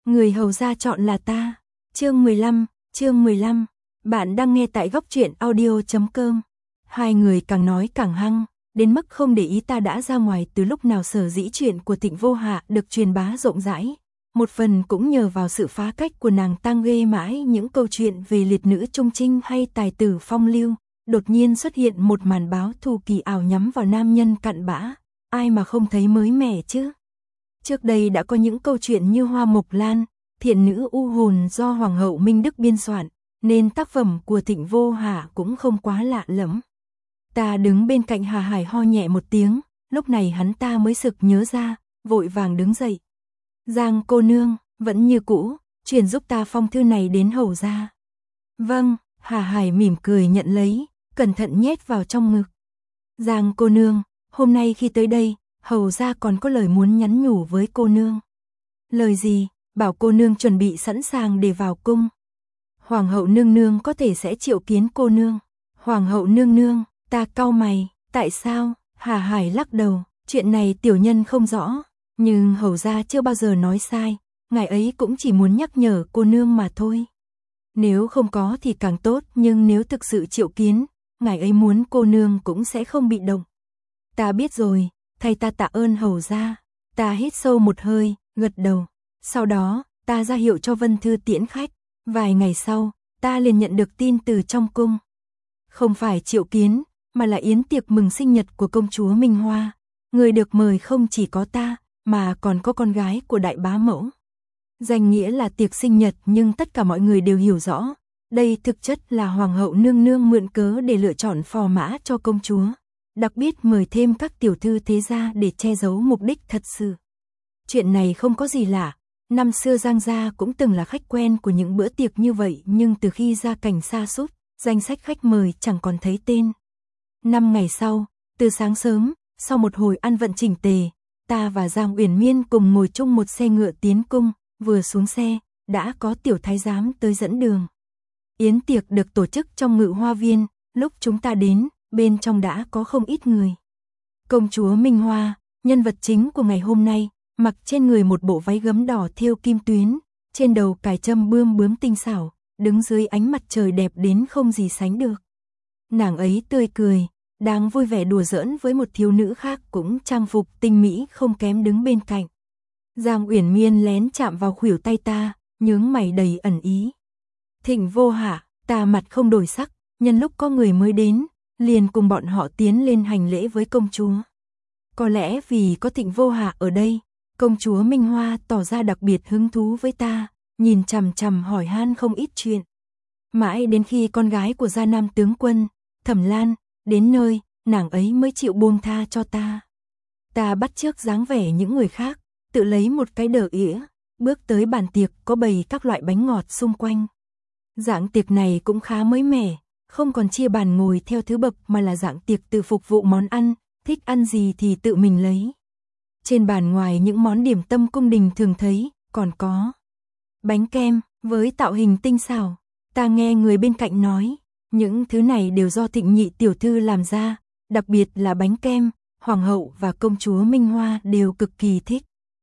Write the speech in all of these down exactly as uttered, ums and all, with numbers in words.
Người hầu gia chọn là ta. Chương mười lăm, chương mười lăm. Bạn đang nghe tại góc truyện audio chấm com. Hai người càng nói càng hăng, đến mức không để ý ta đã ra ngoài từ lúc nào. Sở dĩ chuyện của Thịnh Vô Hạ được truyền bá rộng rãi, một phần cũng nhờ vào sự phá cách của nàng Tang ghê mãi những câu chuyện về liệt nữ trung trinh hay tài tử phong lưu. Đột nhiên xuất hiện một màn báo thù kỳ ảo nhắm vào nam nhân cặn bã, ai mà không thấy mới mẻ chứ. Trước đây đã có những câu chuyện như Hoa Mộc Lan, Thiện nữ u hồn do Hoàng hậu Minh Đức biên soạn, nên tác phẩm của Thịnh Vô Hạ cũng không quá lạ lẫm. Ta đứng bên cạnh Hà Hải ho nhẹ một tiếng, lúc này hắn ta mới sực nhớ ra, vội vàng đứng dậy. Giang cô nương, vẫn như cũ, truyền giúp ta phong thư này đến hầu gia. Vâng, Hà Hải mỉm cười nhận lấy, cẩn thận nhét vào trong ngực. Giang cô nương, hôm nay khi tới đây, hầu gia còn có lời muốn nhắn nhủ với cô nương. Lời gì? Bảo cô nương chuẩn bị sẵn sàng để vào cung. Hoàng hậu nương nương có thể sẽ triệu kiến cô nương. Hoàng hậu nương nương, ta cau mày, tại sao? Hà Hải lắc đầu, chuyện này tiểu nhân không rõ, nhưng hầu gia chưa bao giờ nói sai, ngài ấy cũng chỉ muốn nhắc nhở cô nương mà thôi. Nếu không có thì càng tốt, nhưng nếu thực sự triệu kiến, ngài ấy muốn cô nương cũng sẽ không bị động. Ta biết rồi, thay ta tạ ơn hầu gia. Ta hít sâu một hơi, gật đầu. Sau đó, ta ra hiệu cho Vân Thư tiễn khách. Vài ngày sau, ta liền nhận được tin từ trong cung. Không phải triệu kiến, mà là yến tiệc mừng sinh nhật của công chúa Minh Hoa. Người được mời không chỉ có ta, mà còn có con gái của đại bá mẫu. Danh nghĩa là tiệc sinh nhật, nhưng tất cả mọi người đều hiểu rõ. Đây thực chất là hoàng hậu nương nương mượn cớ để lựa chọn phò mã cho công chúa. Đặc biệt mời thêm các tiểu thư thế gia để che giấu mục đích thật sự. Chuyện này không có gì lạ. Năm xưa Giang gia cũng từng là khách quen của những bữa tiệc như vậy, nhưng từ khi gia cảnh sa sút, danh sách khách mời chẳng còn thấy tên. Năm ngày sau, từ sáng sớm, sau một hồi ăn vận chỉnh tề, ta và Giang Uyển Miên cùng ngồi chung một xe ngựa tiến cung. Vừa xuống xe, đã có tiểu thái giám tới dẫn đường. Yến tiệc được tổ chức trong Ngự Hoa Viên, lúc chúng ta đến, bên trong đã có không ít người. Công chúa Minh Hoa, nhân vật chính của ngày hôm nay, mặc trên người một bộ váy gấm đỏ thêu kim tuyến, trên đầu cài châm bươm bướm tinh xảo, đứng dưới ánh mặt trời đẹp đến không gì sánh được. Nàng ấy tươi cười, đang vui vẻ đùa giỡn với một thiếu nữ khác cũng trang phục tinh mỹ không kém đứng bên cạnh. Giang Uyển Miên lén chạm vào khuỷu tay ta, nhướng mày đầy ẩn ý. Thịnh Vô Hạ, ta mặt không đổi sắc, nhân lúc có người mới đến, liền cùng bọn họ tiến lên hành lễ với công chúa. Có lẽ vì có Thịnh Vô Hạ ở đây, công chúa Minh Hoa tỏ ra đặc biệt hứng thú với ta, nhìn chằm chằm hỏi han không ít chuyện. Mãi đến khi con gái của gia nam tướng quân, Thẩm Lan, đến nơi, nàng ấy mới chịu buông tha cho ta. Ta bắt chước dáng vẻ những người khác, tự lấy một cái đờ ỉa, bước tới bàn tiệc có bày các loại bánh ngọt xung quanh. Dạng tiệc này cũng khá mới mẻ, không còn chia bàn ngồi theo thứ bậc mà là dạng tiệc tự phục vụ món ăn, thích ăn gì thì tự mình lấy. Trên bàn ngoài những món điểm tâm cung đình thường thấy, còn có bánh kem với tạo hình tinh xảo. Ta nghe người bên cạnh nói, những thứ này đều do Thịnh nhị tiểu thư làm ra, đặc biệt là bánh kem, hoàng hậu và công chúa Minh Hoa đều cực kỳ thích.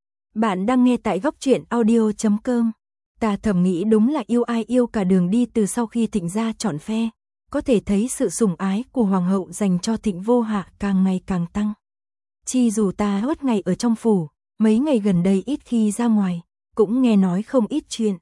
Bạn đang nghe tại góc truyện audio chấm com. Ta thầm nghĩ đúng là yêu ai yêu cả đường đi. Từ sau khi Thịnh gia chọn phe, có thể thấy sự sủng ái của hoàng hậu dành cho Thịnh Vô Hạ càng ngày càng tăng. Chi dù ta hết ngày ở trong phủ, mấy ngày gần đây ít khi ra ngoài, cũng nghe nói không ít chuyện.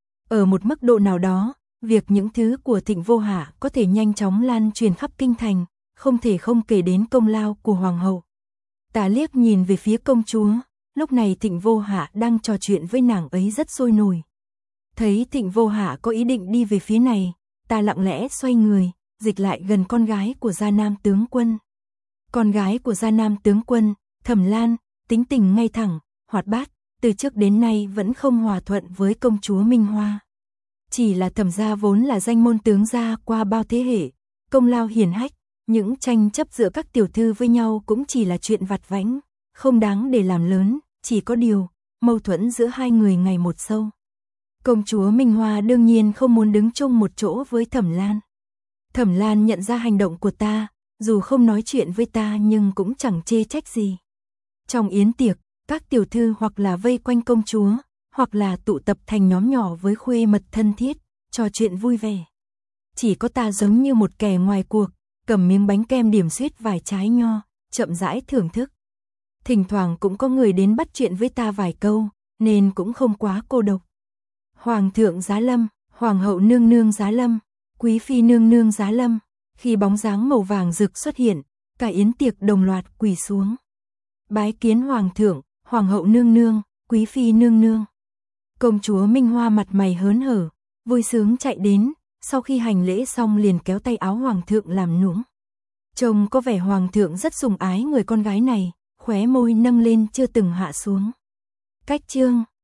Ở một mức độ nào đó, việc những thứ của Thịnh Vô Hạ có thể nhanh chóng lan truyền khắp kinh thành, không thể không kể đến công lao của hoàng hậu. Ta liếc nhìn về phía công chúa, lúc này Thịnh Vô Hạ đang trò chuyện với nàng ấy rất sôi nổi. Thấy Thịnh Vô Hạ có ý định đi về phía này, ta lặng lẽ xoay người, dịch lại gần con gái của gia nam tướng quân. Con gái của gia nam tướng quân, Thẩm Lan, tính tình ngay thẳng, hoạt bát, từ trước đến nay vẫn không hòa thuận với công chúa Minh Hoa. Chỉ là Thẩm gia vốn là danh môn tướng gia qua bao thế hệ, công lao hiển hách, những tranh chấp giữa các tiểu thư với nhau cũng chỉ là chuyện vặt vãnh, không đáng để làm lớn, chỉ có điều, mâu thuẫn giữa hai người ngày một sâu. Công chúa Minh Hoa đương nhiên không muốn đứng chung một chỗ với Thẩm Lan. Thẩm Lan nhận ra hành động của ta, dù không nói chuyện với ta nhưng cũng chẳng chê trách gì. Trong yến tiệc, các tiểu thư hoặc là vây quanh công chúa, hoặc là tụ tập thành nhóm nhỏ với khuê mật thân thiết, trò chuyện vui vẻ. Chỉ có ta giống như một kẻ ngoài cuộc, cầm miếng bánh kem điểm xuyết vài trái nho, chậm rãi thưởng thức. Thỉnh thoảng cũng có người đến bắt chuyện với ta vài câu, nên cũng không quá cô độc. Hoàng thượng giá lâm, hoàng hậu nương nương giá lâm, quý phi nương nương giá lâm, khi bóng dáng màu vàng rực xuất hiện, cả yến tiệc đồng loạt quỳ xuống. Bái kiến hoàng thượng, hoàng hậu nương nương, quý phi nương nương. Công chúa Minh Hoa mặt mày hớn hở, vui sướng chạy đến, sau khi hành lễ xong liền kéo tay áo hoàng thượng làm nũng. Trông có vẻ hoàng thượng rất sủng ái người con gái này, khóe môi nâng lên chưa từng hạ xuống. Cách chương